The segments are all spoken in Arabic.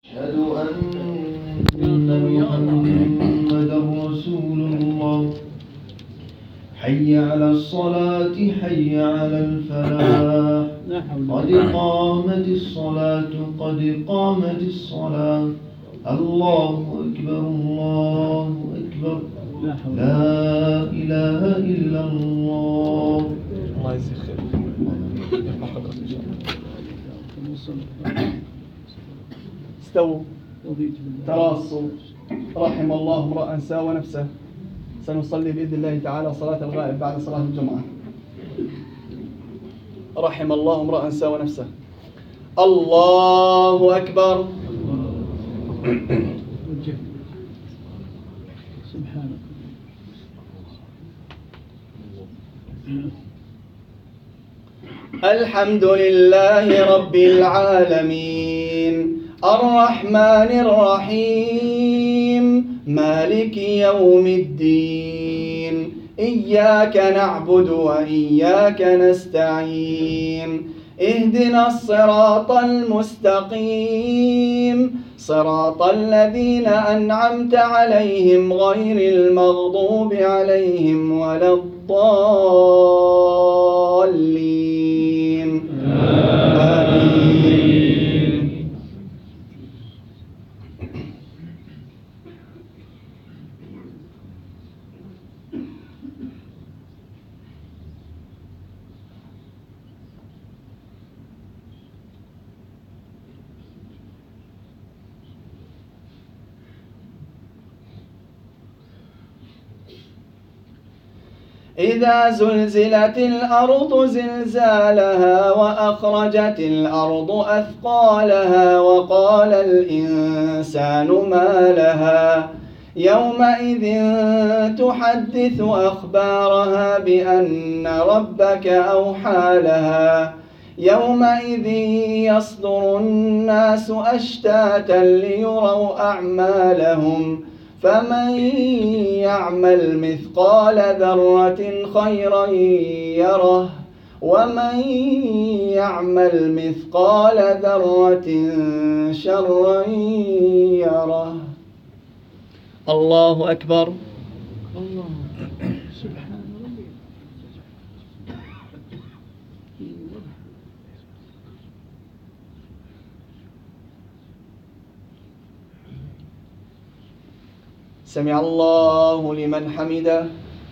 أشهد أن محمدا رسول الله. حي على الصلاة حي على الفلاح. قد قامت الصلاة قد قامت الصلاة. الله أكبر الله أكبر. لا إله إلا الله. الله يجزيك خير. استووا تراصوا. رحم الله امرأ ساوى نفسه. سنصلي بإذن الله تعالى صلاة الغائب بعد صلاة الجمعة. رحم الله امرأ ساوى نفسه. الله أكبر. سبحانك. الحمد لله رب العالمين الرحمن الرحيم مالك يوم الدين إياك نعبد وإياك نستعين اهدنا الصراط المستقيم صراط الذين أنعمت عليهم غير المغضوب عليهم ولا الضالين آمين. إذا زلزلت الأرض زلزالها وأخرجت الأرض أثقالها وقال الإنسان ما لها يومئذ تحدث أخبارها بأن ربك أوحى لها يومئذ يصدر الناس أشتاتا ليروا أعمالهم فمن يعمل مثقال ذرة خيرا يره ومن يعمل مثقال ذرة شرا يره. الله أكبر. الله سبحان ربي. سمع الله لمن حمده.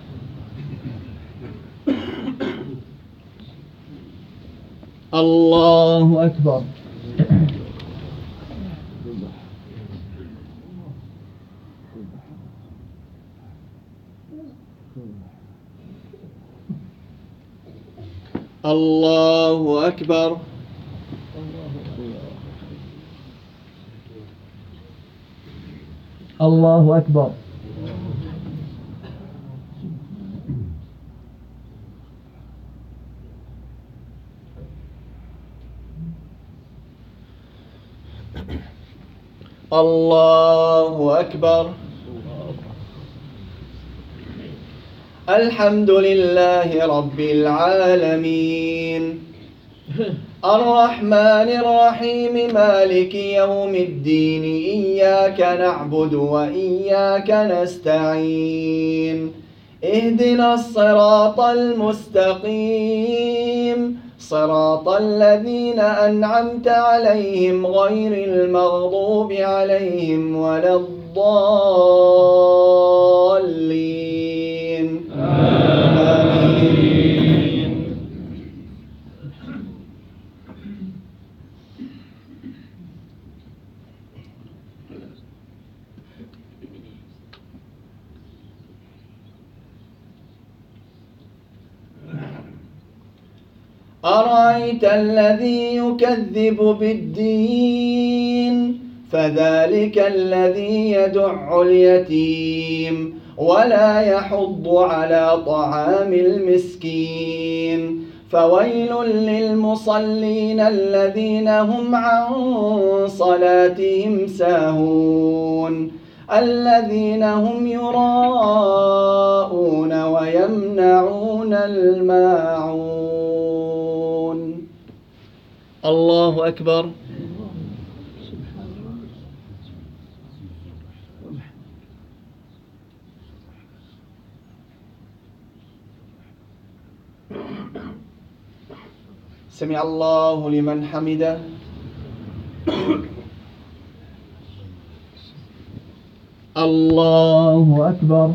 الله أكبر. الله أكبر. الله أكبر. الله أكبر. الحمد لله رب العالمين الرحمن الرحيم مالك يوم الدين إياك نعبد وإياك نستعين اهدنا الصراط المستقيم صراط الذين أنعمت عليهم غير المغضوب عليهم ولا الضالين آمين. أرأيت الذي يكذب بالدين فذلك الذي يدع اليتيم ولا يحض على طعام المسكين فويل للمصلين الذين هم عن صلاتهم ساهون الذين هم يراءون ويمنعون الماعون. الله أكبر. سمع الله لمن حمده. الله أكبر.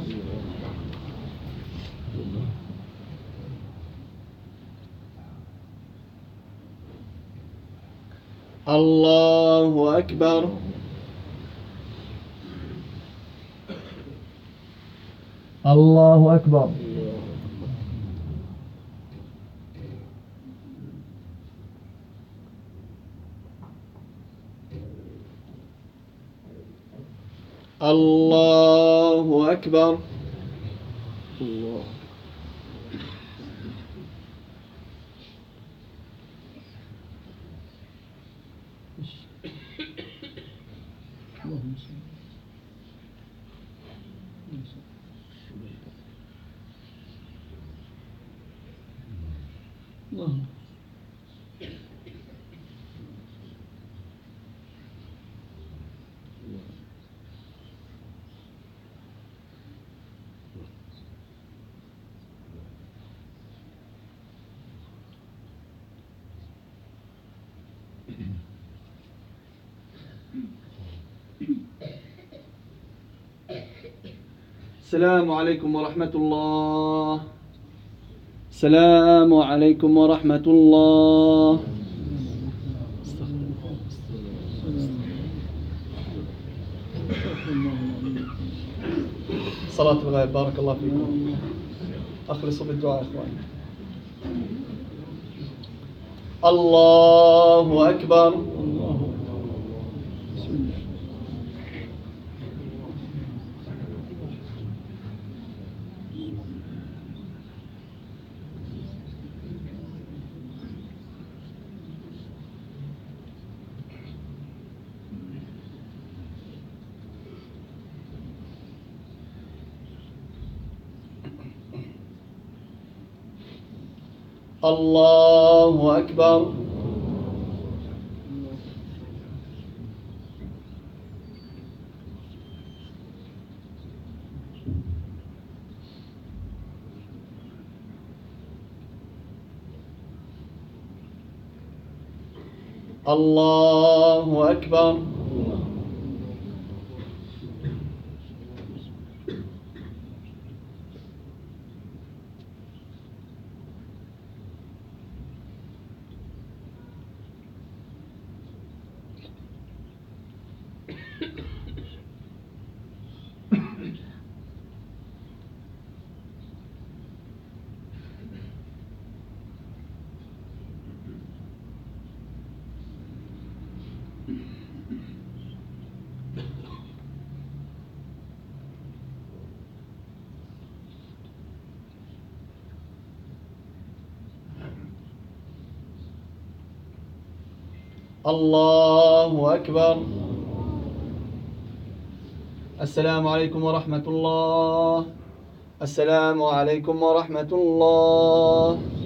الله أكبر. الله أكبر. الله أكبر. الله. اللهم صل. الله. السلام عليكم ورحمة الله. السلام عليكم ورحمة الله. صلاة الغائب. بارك الله فيكم. أخلصوا بالدعاء إخواني. الله أكبر. الله. بسم الله. الله أكبر. الله أكبر. الله أكبر. السلام عليكم ورحمة الله. السلام عليكم ورحمة الله.